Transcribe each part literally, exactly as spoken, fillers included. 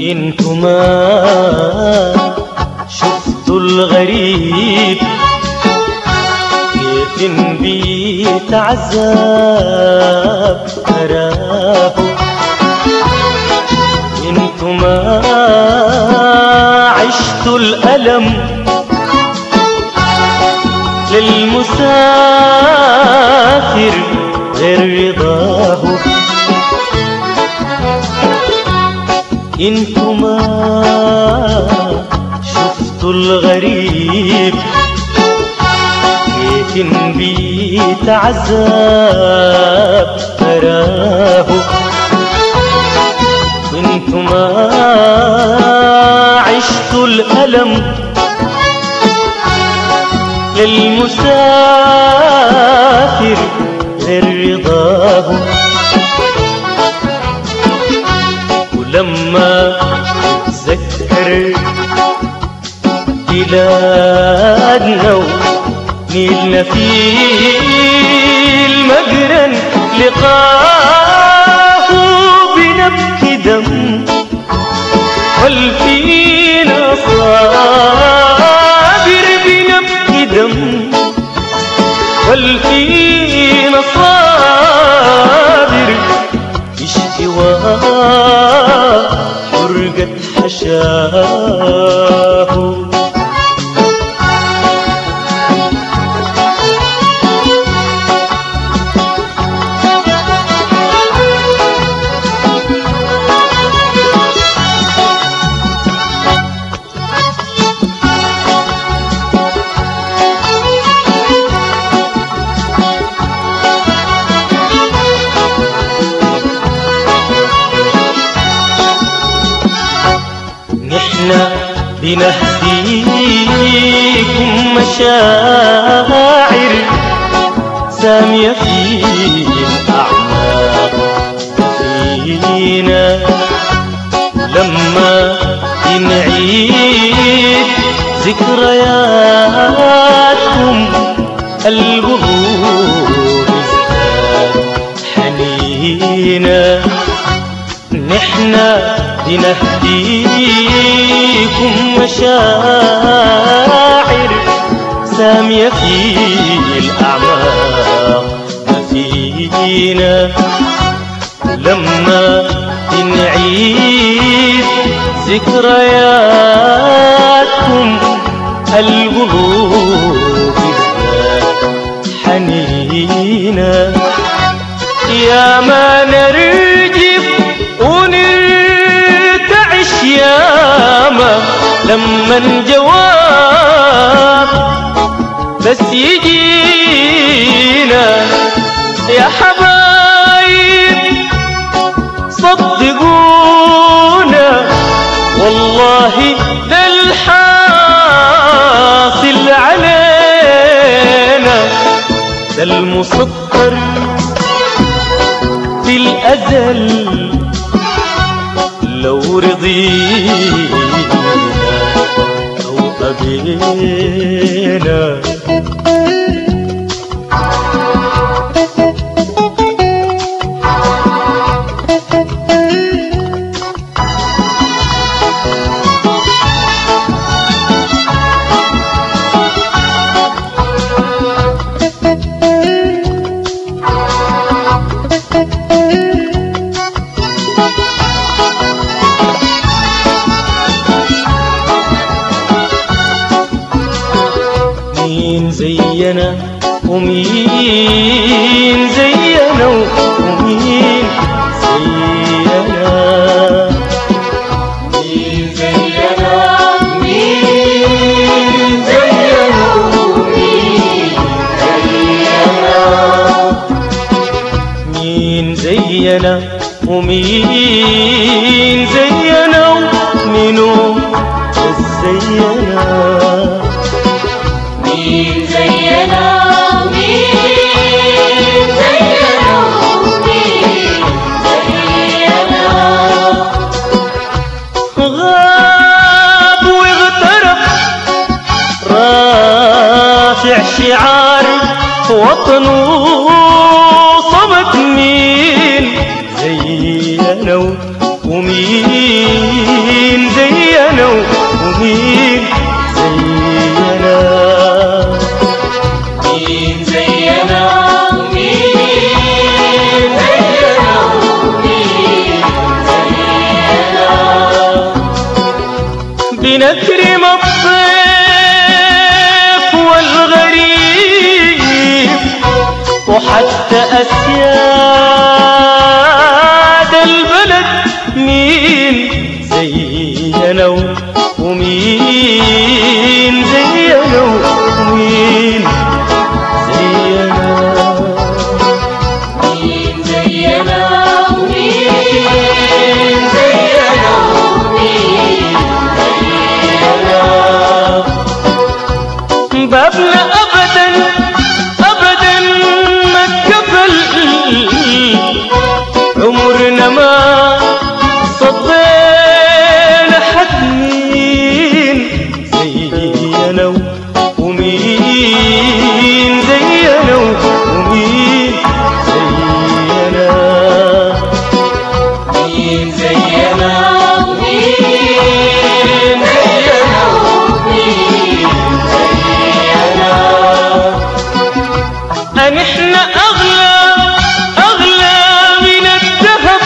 انتو ما شفتوا الغريب كيف بيتعذب تراه. انتو ما عشتوا الألم للمسافر غير رضاه. انتو ما شفتوا الغريب كيف بيتعذب تراه. انتو ما عشتوا الألم للمسافر غير رضاه. ولما تذكر بلادنا ونيلنا في المجرن لقاه بنبكي دم والفينا صابر بنبكي دم والفينا صابر اشتواء فرقة حشاه. بنهديكم مشاعر سامية في الأعماق فينا. لما نعيد ذكرياتكم القلوب ازداد حنينا. نحنا بنهديكم مشاعر سامية في الأعماق فينا. لما نعيد ذكرياتكم القلوب حنينا. يا ما نرجف ونرتعش ياما لما الجواب بس يجينا. يا حبايب صدقونا والله ده الحاصل علينا. ده المسطر في الأزل لو رضينا أو أبينا. مين زينا ومين زينا ومين زينا. مين زينا مين زينا ومين زينا. مين زينا ومين زينا ومنو زينا. مين زينا مين زينا ومين زينا. غاب واغترب رافع شعار وطنه صمت. مين زينا ومين زينا ومين زينا مين زينا ومين زينا ومين زينا بنكرم الضيف والغريب وحتى أسياد البلد مين زينا ومين زينا ومين زينا مين زينا ومين زينا ومين زينا بابنا أبدا أبدا ما اتقفل عمرنا ما صدينا حد مين زينا ومين زينا ومين زينا مين زينا ومين زينا ومين زينا أن إحنا أغلى أغلى من الذهب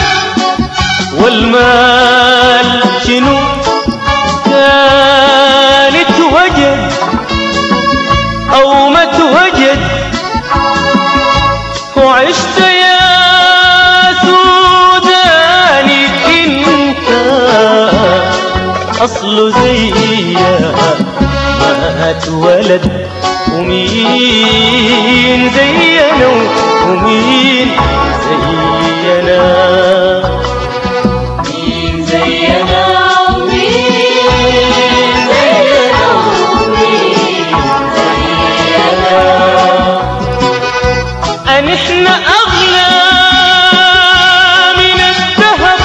والمال شنو كانت وجد أو ما توجد وعشت يا سوداني انت أصل زيها ما اتولد ومين زينا ومين زينا مين زينا ومين زينا ومين زينا أن إحنا أغلى من الذهب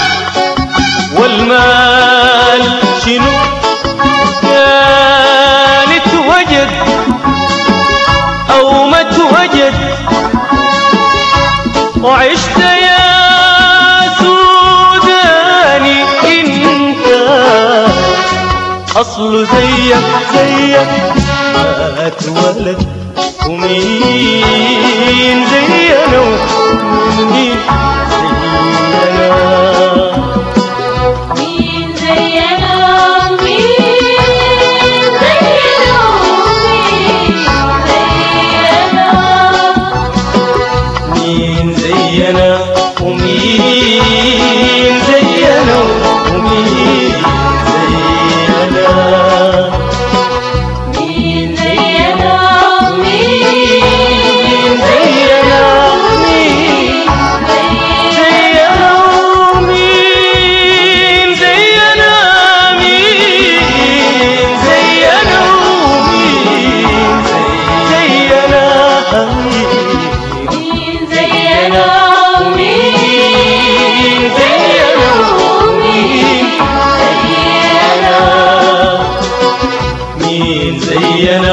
والمال شنو كانت وجد أو ما توجد وعشت يا سوداني انت أصل زيك زيك ما اتولد ومين زينا ومين زينا مين زينا ومين زينا ومين مين زينا زينا ومين زينا ومين زينا مين زينا ومين زينا ومين زينا مين زينا ومين زينا مين زينا ومين زينا ومين زينا مين زينا